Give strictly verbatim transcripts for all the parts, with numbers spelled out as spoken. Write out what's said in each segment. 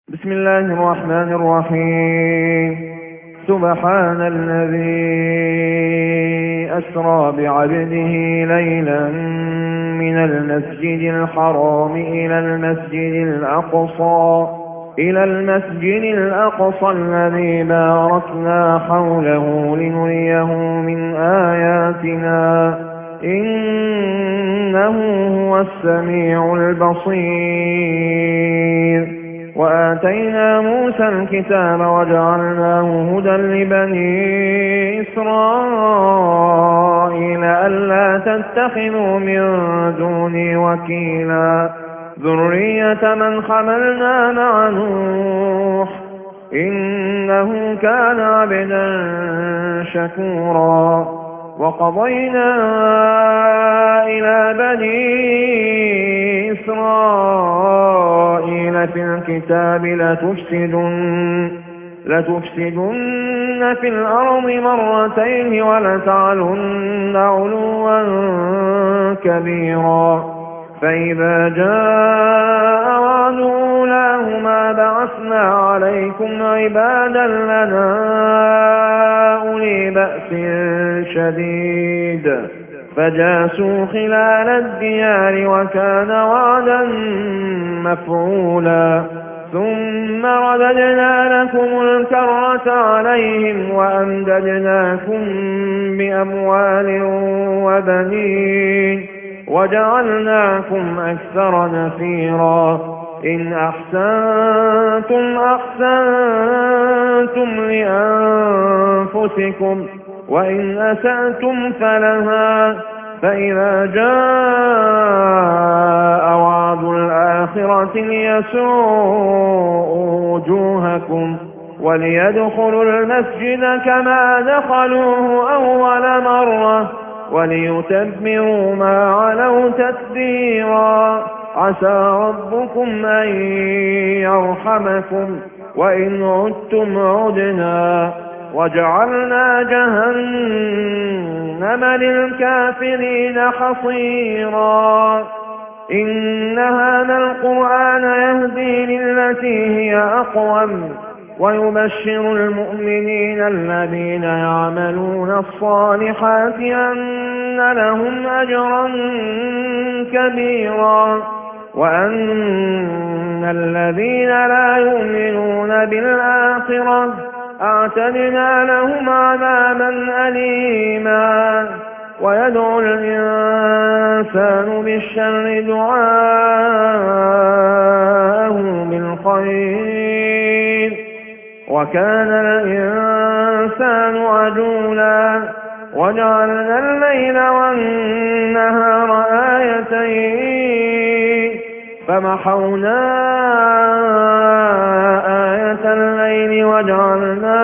بسم الله الرحمن الرحيم. سبحان الذي أسرى بعبده ليلا من المسجد الحرام إلى المسجد الأقصى إلى المسجد الأقصى الذي باركنا حوله لنريه من آياتنا إنه هو السميع البصير. وآتينا موسى الكتاب وجعلناه هدى لبني إسرائيل ألا تتخذوا من دوني وكيلا ذرية من حملنا مع نوح إنه كان عبدا شكورا. وقضينا إلى بني إسرائيل في الكتاب لتفسدن, لتفسدن في الأرض مرتين ولتعلن علوا كبيرا. فإذا جاء وعد أولاهما بعثنا عليكم عبادا لنا أولي بأس شديد فجاسوا خلال الديار وكان وعدا مفعولا. ثم رددنا لكم الكرة عليهم وأمددناكم بأموال وبنين وجعلناكم أكثر نفيرا. إن أحسنتم أحسنتم لأنفسكم وإن أسأتم فلها. فإذا جاء وعد الآخرة ليسوءوا وجوهكم وليدخلوا المسجد كما دخلوه أول مرة وليتبروا ما علوا تتبيرا. عسى ربكم أن يرحمكم وإن عدتم عدنا وجعلنا جهنم للكافرين حصيرا. إن هذا القرآن يهدي للتي هي أقوم ويبشر المؤمنين الذين يعملون الصالحات أن لهم أجرا كبيرا وأن الذين لا يؤمنون بالآخرة أعتدنا لهم عذابا أليما. ويدعو الإنسان بالشر دعاءه بالخير وكان الإنسان عجولا. وجعلنا الليل والنهار آيتين فمحونا آية الليل وجعلنا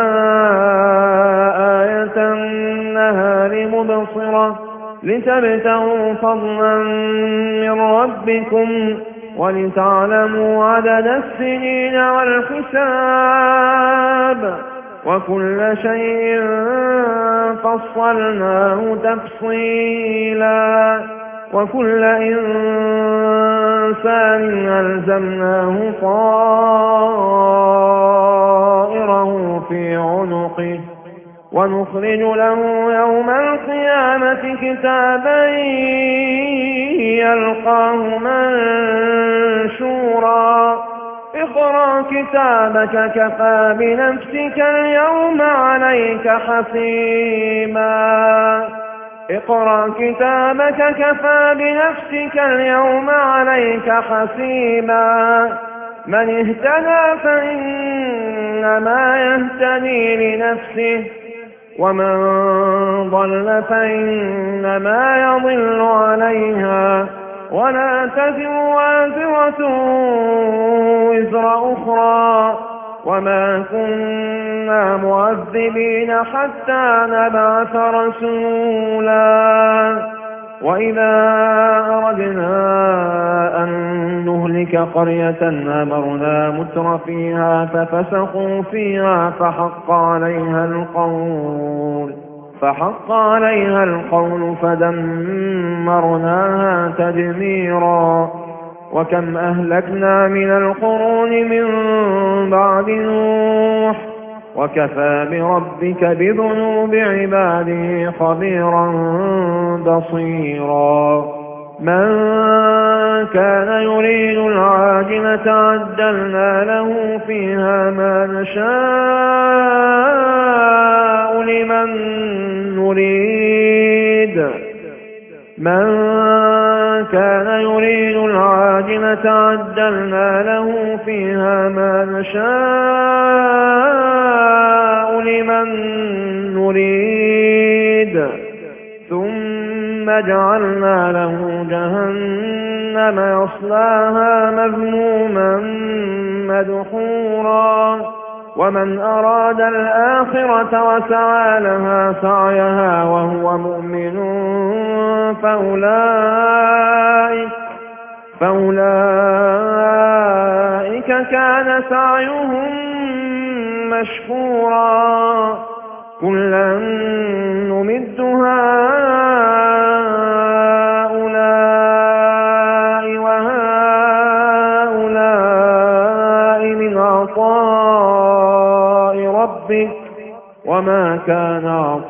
آية النهار مبصرة لتبتغوا فضلا من ربكم ولتعلموا عدد السنين والحساب وكل شيء فصلناه تفصيلا. وكل إنسان ألزمناه طائره في عنقه ونخرج له يوم القيامة كتابا يلقاه منشورا. اقرأ كتابك كفى بنفسك اليوم عليك حسيبا. اقرأ كتابك كفى بنفسك اليوم عليك حسيبا. من اهتدى فإنما يهتدي لنفسه ومن ضل فإنما يضل عليها ولا تزر وازرة وزر أخرى وما كنا معذبين حتى نبعث رسولا. وإذا أردنا أن نهلك قرية أمرنا متر فيها ففسقوا فيها فحق عليها القول فحق عليها القول فدمرناها تدميرا. وكم أهلكنا من القرون من بعد نوح وكفى بربك بذنوب عباده خبيرا بصيرا من كان يريد العاجلة عجلنا له فيها ما نشاء لمن نريد من كان يريد العاجلة عجلنا له فيها ما نشاء لمن نريد ثم جعلنا له جهنم يصلاها مذموما مدحورا ومن أراد الآخرة وسعى لها سعيها وهو مؤمن فأولئك, فأولئك كان سعيهم مشكورا كلا نمد هؤلاء وهؤلاء من عطاء ربك وما كان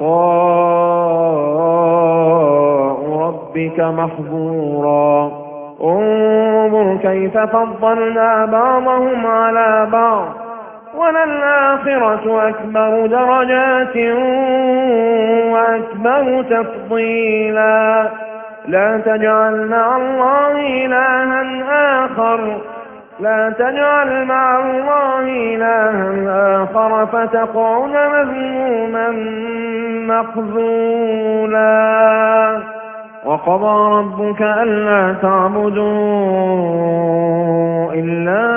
عطاء ربك محظورا انظر كيف فضلنا بعضهم على بعض وللآخرة أكبر درجات وأكبر تفضيلا لا تجعل مع الله إلها آخر لا تجعل مع الله إلها آخر فتقعد مذموما مخذولا وقضى ربك ألا تعبدوا إلا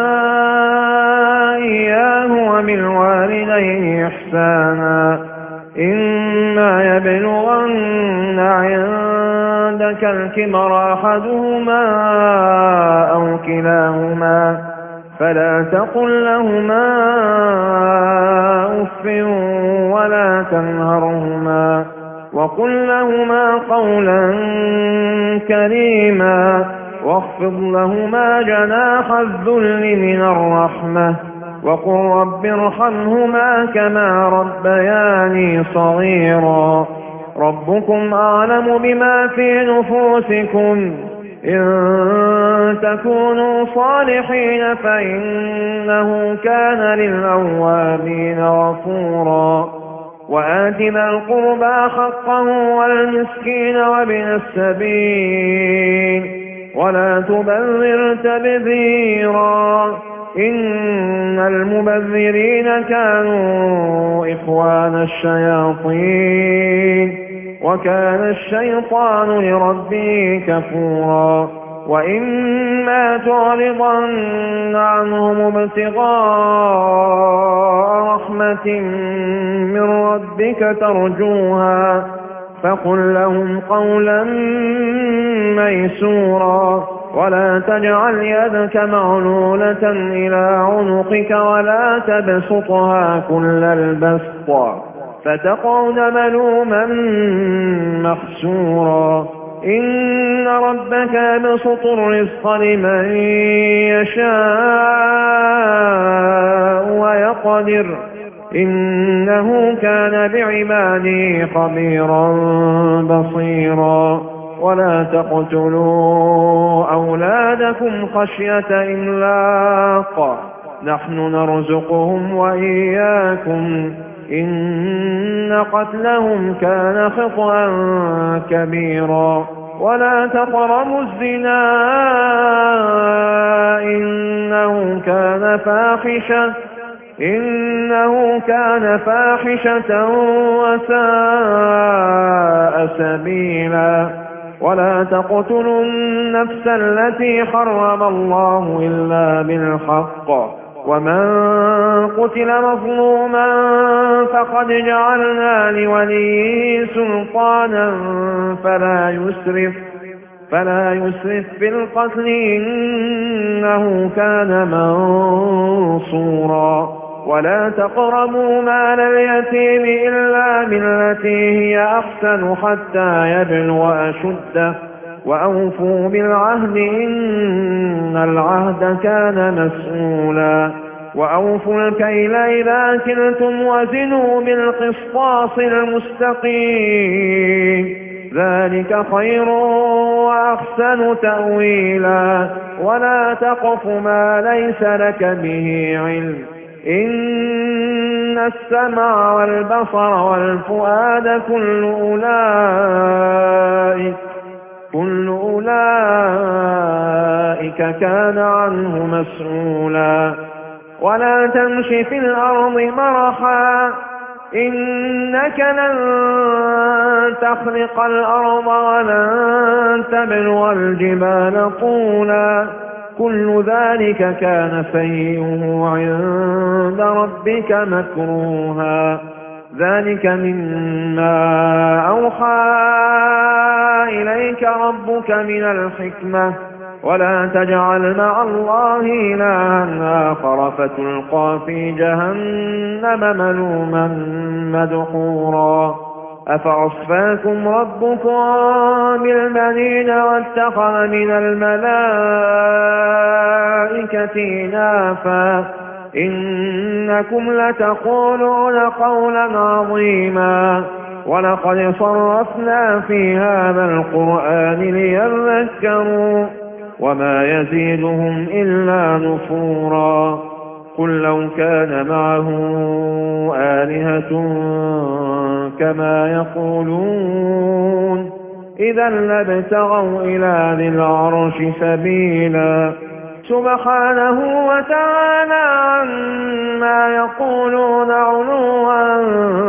إياه وبالوالدين إحسانا إما يبلغن عندك الكبر أحدهما أو كلاهما فلا تقل لهما أف ولا تنهرهما وقل لهما قولا كريما واخفض لهما جناح الذل من الرحمة وقل رب ارحمهما كما ربياني صغيرا ربكم أعلم بما في نفوسكم إن تكونوا صالحين فإنه كان للأوابين غفورا وآت ذا القربى حقه والمسكين وابن السبيل ولا تبذر تبذيرا إن المبذرين كانوا إخوان الشياطين وكان الشيطان لربه كفورا وإما تعرضن عنهم ابتغاء رحمة من ربك ترجوها فقل لهم قولا ميسورا ولا تجعل يدك مغلولة إلى عنقك ولا تبسطها كل البسط فتقعد ملوما محسورا إن ربك يبسط الرزق لمن يشاء ويقدر إنه كان بعباده خبيرا بصيرا ولا تقتلوا أولادكم خشية إملاق نحن نرزقهم وإياكم إن قتلهم كان خطأ كبيرا ولا تقربوا الزنا إنه كان فاحشة إنه كان فاحشة وساء سبيلا ولا تقتلوا النفس التي حرم الله إلا بالحق ومن قتل مظلوما فقد جعلنا لوليه سلطانا فلا يسرف فلا يسرف في القتل إنه كان منصورا ولا تقربوا مال اليتيم إلا بالتي هي أحسن حتى يبلغ أشده وأوفوا بالعهد إن العهد كان مسؤولا وأوفوا الكيل إذا كلتم وزنوا بالقسطاس المستقيم ذلك خير وأحسن تأويلا ولا تقف ما ليس لك به علم إن السمع والبصر والفؤاد كل أولئك كل أولئك كان عنه مسؤولا ولا تمش في الأرض مرحا إنك لن تخرق الأرض ولن تبلغ الجبال طولا كل ذلك كان سيئه عند ربك مكروها ذلك مما أوحى إليك ربك من الحكمة ولا تجعل مع الله إلها آخر فتلقى في جهنم ملوما مدحورا أفأصفاكم ربكم بالبنين واتخذ من الملائكة إناثا إنكم لتقولون قولا عظيما ولقد صرفنا في هذا القرآن ليذكروا وما يزيدهم إلا نفورا قل لو كان معه آلهة كما يقولون إذا لابتغوا إلى ذي العرش سبيلا سبحانه وتعالى عما يقولون علوا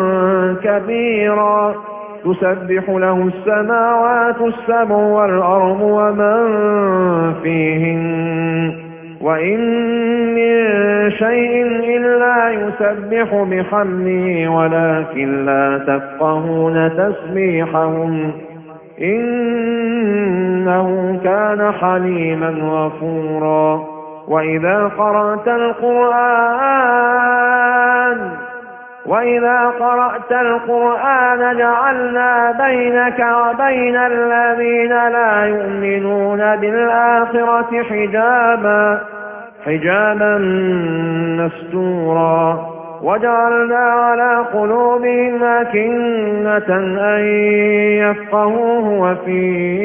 كبيرا تسبح له السماوات السبع والأرض ومن فيهن وإن من شيء إلا يسبح بحمده ولكن لا تفقهون تسبيحهم إنه كان حليما غفورا وإذا قرأت القرآن وإذا قرأت القرآن جعلنا بينك وبين الذين لا يؤمنون بالآخرة حجابا حجابا مستورا وجعلنا على قلوبهم أكنة أن يفقهوه وفي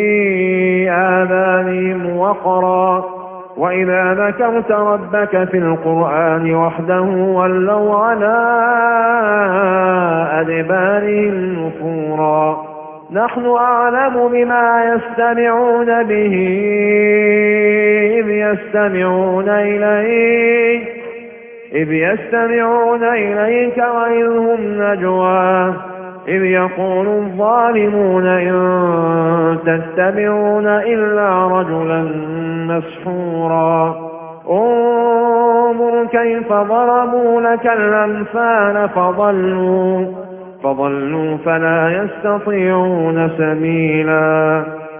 آذانهم وقرا وإذا ذكرت ربك في القرآن وحده ولوا على أدبارهم نفورا نحن أعلم بما يستمعون به إذ يستمعون إليك إذ يستمعون إليك وإذ هم نجوى إذ يقول الظالمون إن تتبعون إلا رجلا مسحورا انظر كيف ضربوا لك الأمثال فضلوا فضلوا فلا يستطيعون سبيلا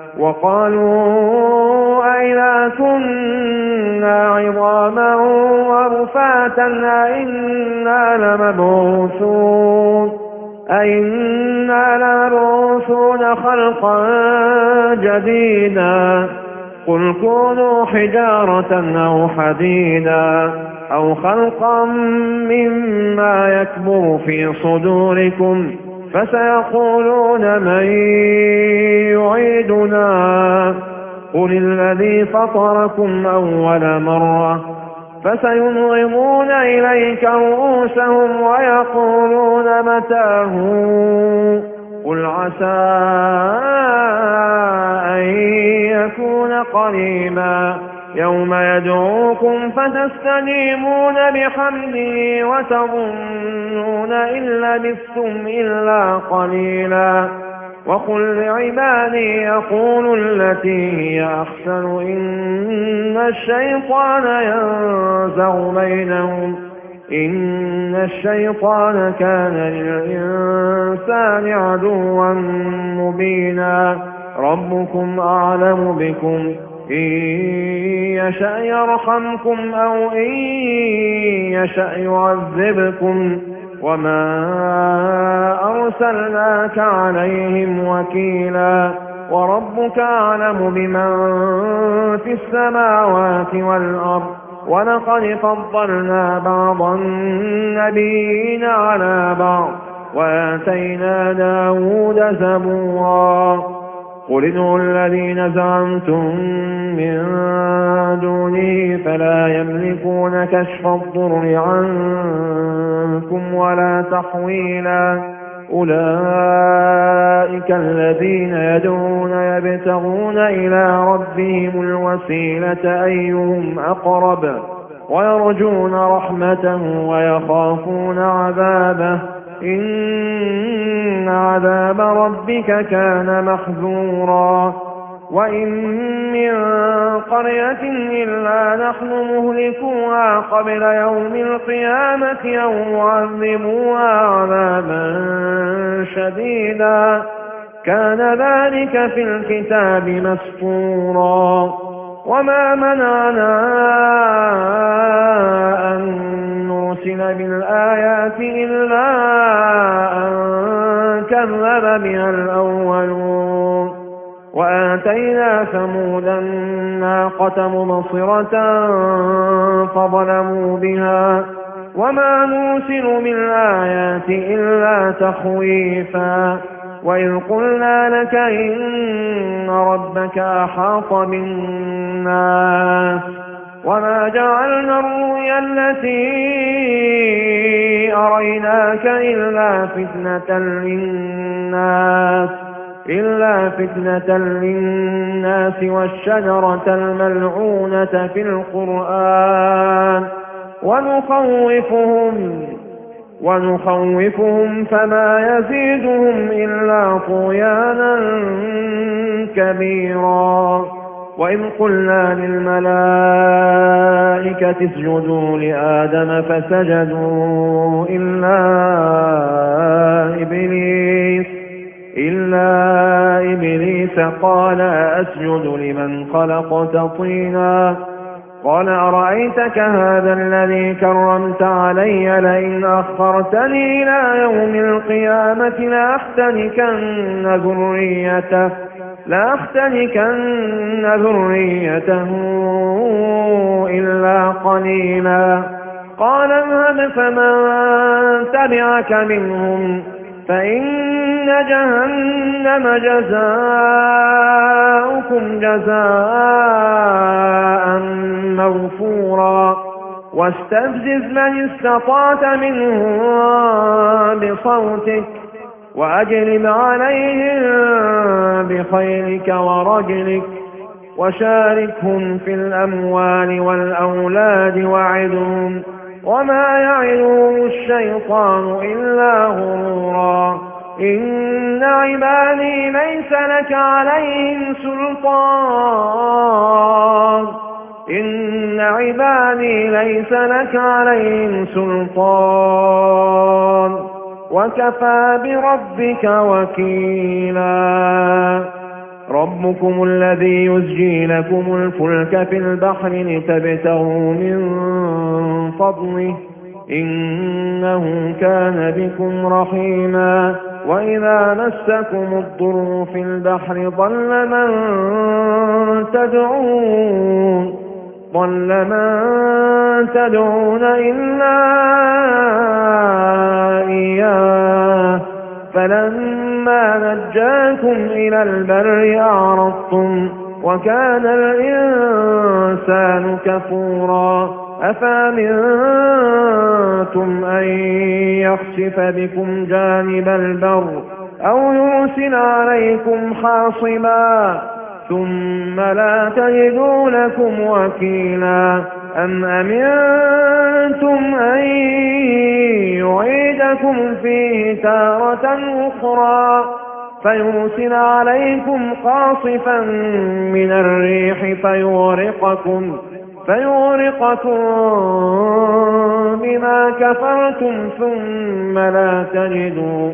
وقالوا أئذا كنا عظاما ورفاتا أئنا لمبعوثون أئنا لمبعوثون خلقا جديدا قل كونوا حجارة أو حديدا أو خلقا مما يكبر في صدوركم فسيقولون من يعيدنا قل الذي فطركم أول مرة فسينغضون إليك رؤوسهم ويقولون متاه قل عسى أن يكون قريبا يوم يدعوكم فتستجيبون بحمده وتظنون إن لبثتم إلا قليلا وقل لعبادي يقولوا التي هي أحسن إن الشيطان ينزغ بينهم إن الشيطان كان للإنسان عدوا مبينا ربكم أعلم بكم إن يشأ يرحمكم أو إن يشأ يعذبكم وما أرسلناك عليهم وكيلا وربك أعلم بمن في السماوات والأرض ولقد فضلنا بعض النبيين على بعض وآتينا داود زبورا قل ادعوا الذين زعمتم من دونه فلا يملكون كشف الضر عنكم ولا تحويلا أولئك الذين يدعون يبتغون إلى ربهم الوسيلة أيهم أقرب ويرجون رحمته ويخافون عذابه إن عذاب ربك كان محذورا وإن من قرية إلا نحن مهلكوها قبل يوم القيامة أو معذبوها عذابا شديدا كان ذلك في الكتاب مسطورا وما منعنا أن نرسل بالآيات إلا أن كذب بها الأولون وآتينا ثمود الناقة مبصرة فظلموا بها وما نرسل بالآيات إلا تخويفا وإذ قلنا لك إن ربك أحاط بالناس وما جعلنا الرؤيا التي أريناك إلا فتنة للناس إلا فتنة للناس والشجرة الملعونة في القرآن ونخوفهم ونخوفهم فما يزيدهم إلا طغيانا كبيرا وإذ قلنا للملائكة اسجدوا لآدم فسجدوا إلا إبليس إلا إبليس قال أسجد لمن خلقت طينا قال أرأيتك هذا الذي كرمت علي لئن أخرتني إلى يوم القيامة لأحتنكن ذريته لأحتنكن ذريته إلا قليلا قال اذهب فمن تبعك منهم فإن جهنم جزاؤكم جزاء موفورا واستفزز من استطعت منهم بصوتك وأجلب عليهم بخيلك ورجلك وشاركهم في الأموال والأولاد وعدهم وما يعدهم الشيطان إلا غرورا إن عبادي ليس لك عليهم سلطان إن عبادي ليس لك عليهم سلطان وكفى بربك وكيلا ربكم الذي يزجي لكم الفلك في البحر لتبتغوا من فضله إنه كان بكم رحيما وإذا مسكم الضر في البحر ضل من تدعون ضل من تدعون إلا إياه فلما نجاكم إلى البر أعرضتم وكان الإنسان كفورا أفأمنتم أن يخسف بكم جانب البر أو يرسل عليكم حاصبا ثم لا تجدوا لكم وكيلا أم أمنتم أن يعيدكم فيه تارة أخرى فيرسل عليكم قاصفا من الريح فيغرقكم فيغرقكم بما كفرتم ثم لا تجدوا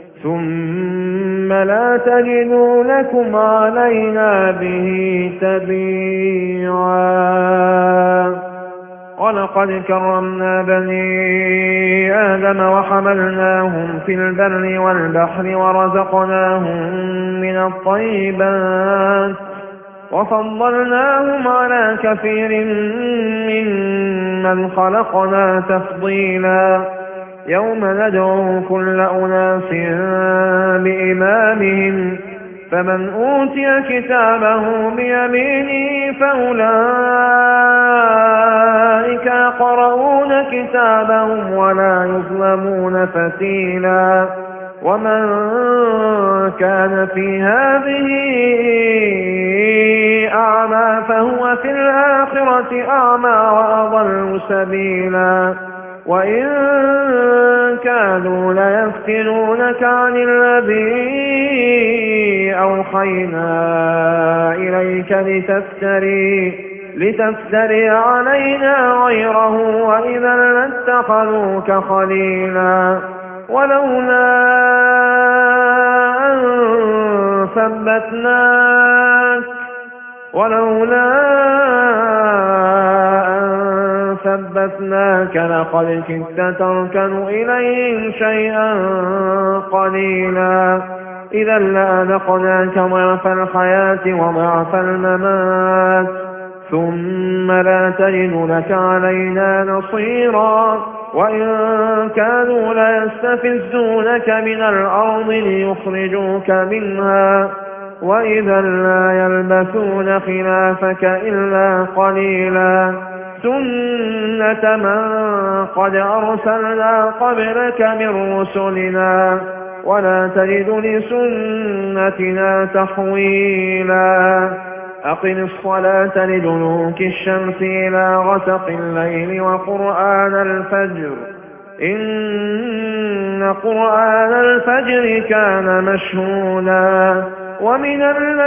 ثم لا تجدوا لكم علينا به تبيعا ولقد كرمنا بني آدم وحملناهم في البر والبحر ورزقناهم من الطيبات وفضلناهم على كثير ممن خلقنا تفضيلا يوم ندعو كل أناس بإمامهم فمن أوتي كتابه بيمينه فأولئك يقرؤون كتابهم ولا يظلمون فتيلا ومن كان في هذه أعمى فهو في الآخرة أعمى وأضل سبيلا وإن كانوا ليفتنونك عن الذي أوحينا إليك لتفتري لتفتري علينا غيره وإذا لاتخذوك خليلا ولولا أن ثبتناك ولولا أن ثبتناك لقد كدت تركن إليهم شيئا قليلا إذا لأذقناك ضعف الحياة وضعف الممات ثم لا تجد لك علينا نصيرا وإن كانوا ليستفزونك من الأرض ليخرجوك منها وإذا لا يلبثون خلافك إلا قليلا سنة من قد أرسلنا قبلك من رسلنا ولا تجد لسنتنا تحويلا أقم الصلاة لدلوك الشمس إلى غسق الليل وقرآن الفجر إن قرآن الفجر كان مشهودا ومن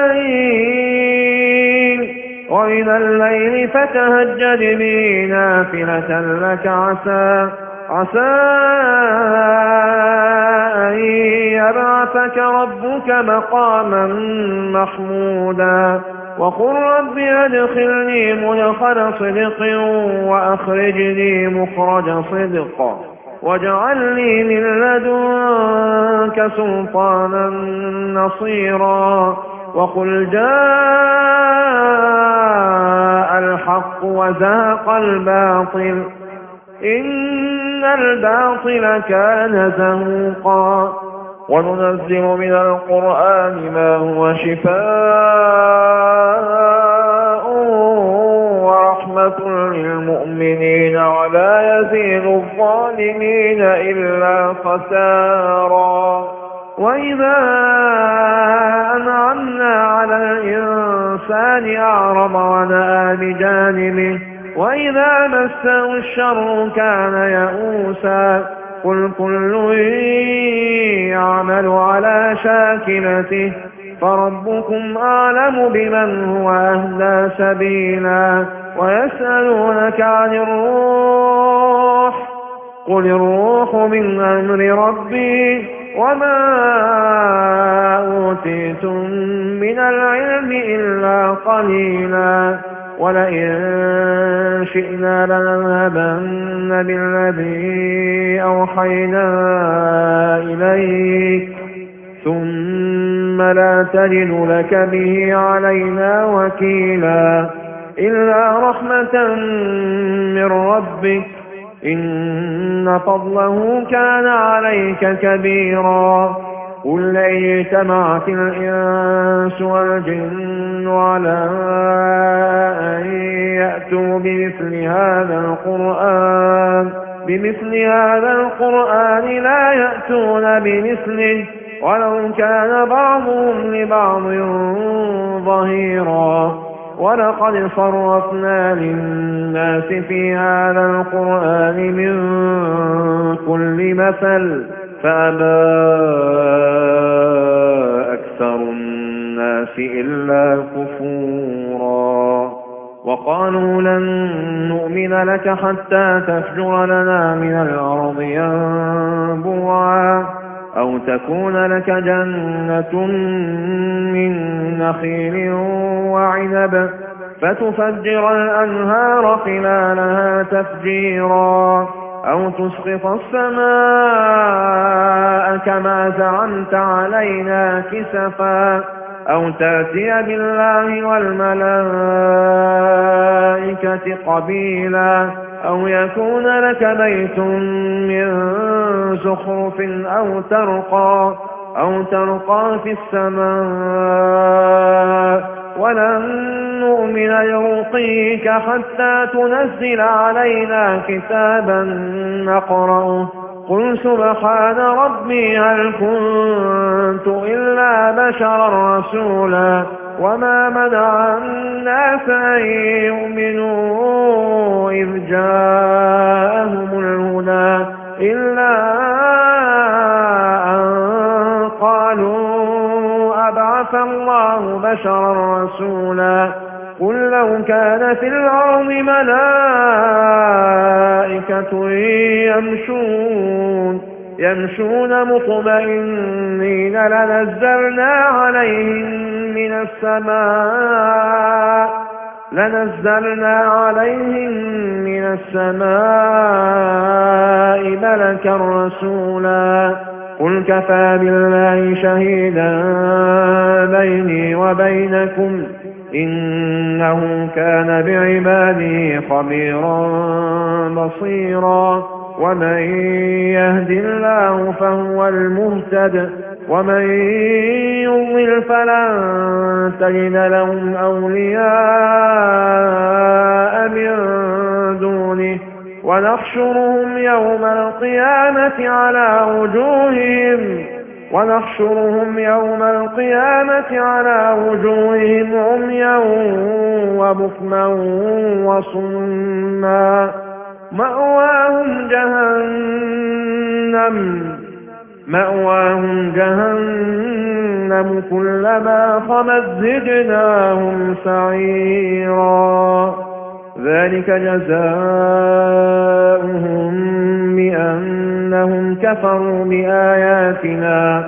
الليل ومن الليل فتهجد به نافلة لك عسى عسى أن يبعثك ربك مقاما محمودا وقل رب أدخلني مدخل صدق وأخرجني مخرج صدق واجعل لي من لدنك سلطانا نصيرا وقل جاء الحق وزهق الباطل إن الباطل كان زهوقا وننزل من القرآن ما هو شفاء ورحمة للمؤمنين ولا يزيد الظالمين إلا خسارا وإذا أنعمنا على الإنسان أعرض ونأى بجانبه وإذا مسه الشر كان يئوسا قل كل يعمل على شاكلته فربكم أعلم بمن هو أهدى سبيلا ويسألونك عن الروح قل الروح من أمر ربي وما أوتيتم من العلم إلا قليلا ولئن شئنا لنذهبن بالذي أوحينا إليك ثم لا تجد لك به علينا وكيلا إلا رحمة من ربك إن فضله كان عليك كبيرا قل لئن اجتمعت الإنس والجن على أن يأتوا بمثل هذا القرآن بمثل هذا القرآن لا يأتون بمثله ولو كان بعضهم لبعض ظهيرا ولقد صرفنا للناس في هذا القرآن من كل مثل فأبى أكثر الناس إلا كفورا وقالوا لن نؤمن لك حتى تفجر لنا من الأرض ينبوعا أو تكون لك جنة من نخيل وعنب فتفجر الأنهار خلالها تفجيرا أو تسقط السماء كما زعمت علينا كسفا أو تأتي بالله والملائكة قبيلا أو يكون لك بيت من زخرف أو ترقى أو ترقى في السماء ولن نؤمن لرقيك حتى تنزل علينا كتابا نقرأه قل سبحان ربي هل كنت إلا بشرا رسولا وما منع الناس أن يؤمنوا إذ جاءهم الهدى إلا أن قالوا أبعث الله بشرا رسولا قل لو كان في الأرض ملائكة يمشون يمشون مطمئنين لنزلنا عليهم من السماء لنزلنا عليهم من السماء ملكا رسولا قل كفى بالله شهيدا بيني وبينكم إنه كان بعباده خبيرا بصيرا ومن يهد الله فهو المهتد ومن يضلل فلن تجد لهم أولياء من دونه ونحشرهم يوم القيامة على وجوههم ونحشرهم يوم القيامة على وجوههم عميا وبكما وصما مأواهم جهنم مأواهم جهنم كلما خبت زدناهم سعيرا ذلك جزاؤهم بأنهم كفروا بآياتنا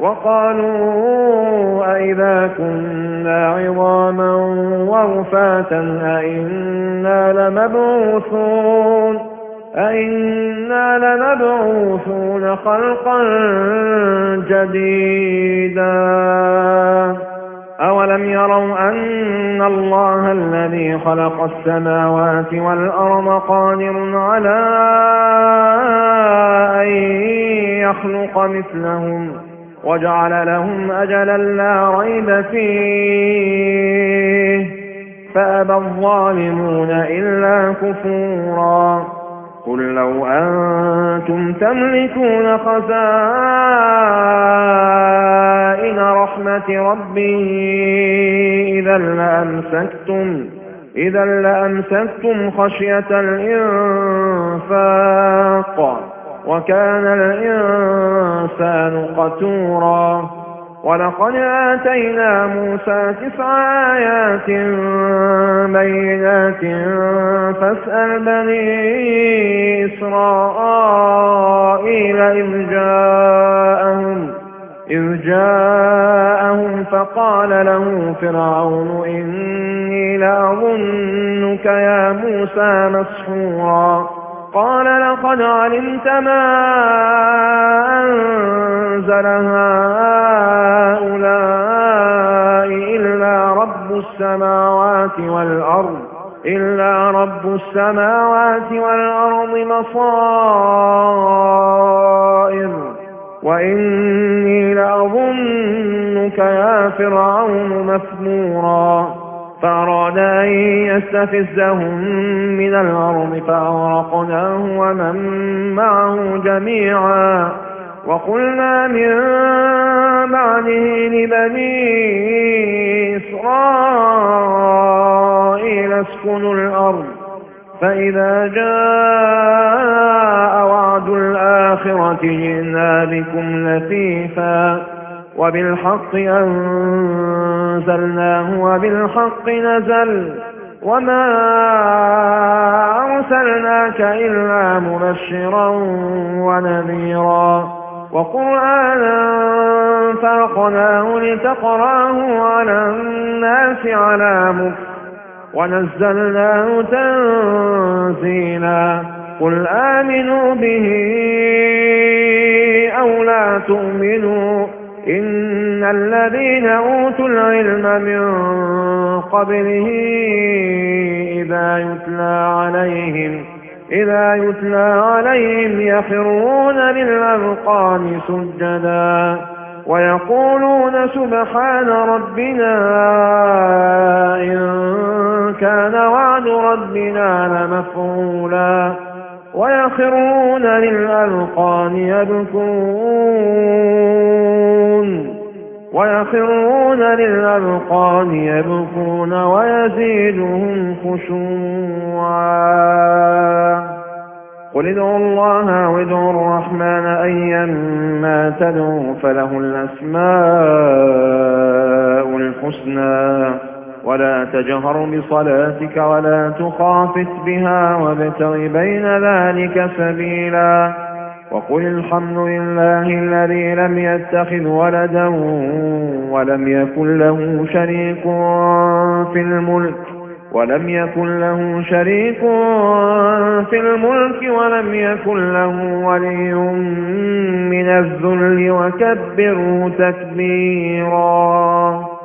وقالوا أئذا كنا عظاما ورفاتا أئنا لمبعوثون أئنا لمبعوثون خلقا جديدا أولم يروا أن الله الذي خلق السماوات والأرض قادر على أن يخلق مثلهم وجعل لهم أجلا لا ريب فيه فأبى الظالمون إلا كفورا قل لو أنتم تملكون خزائن رحمة ربي إذا لأمسكتم إذا لأمسكتم خشية الإنفاق وكان الإنسان قتورا ولقد آتينا موسى تسع آيات بينات فاسأل بني إسرائيل إذ جاءهم إذ جاءهم فقال له فرعون إني لأظنك يا موسى مسحورا قال لقد علمت ما أنزل هؤلاء إلا رب السماوات والأرض إلا رب السماوات والأرض بصائر وإني لأظنك يا فرعون مثبورا فأراد أن يستفزهم من الأرض فأغرقناه ومن معه جميعا وقلنا من بعده لبني إسرائيل اسكنوا الأرض فإذا جاء وعد الآخرة جئنا بكم لفيفا وبالحق أنزلناه وبالحق نزل وما أرسلناك إلا مبشرا ونذيرا وقرآنا فرقناه لتقراه على الناس على مكث ونزلناه تنزيلا قل آمنوا به أو لا تؤمنوا إن الذين أوتوا العلم من قبله إذا يتلى عليهم إذا يتلى عليهم يخرون للأذقان سجدا ويقولون سبحان ربنا إن كان وعد ربنا لمفعولا ويخرون للأذقان يبكون ويخرون للأذقان يبكون ويزيدهم خشوعا قل ادعوا الله أو ادعوا الرحمن أيما تدعوا فله الأسماء الحسنى ولا تجهر بصلاتك ولا تخافت بها وابتغ بين ذلك سبيلا وقل الحمد لله الذي لم يتخذ ولدا ولم يكن له شريك في الملك ولم يكن له شريك في الملك ولم يكن له ولي من الذل وكبره تكبيرا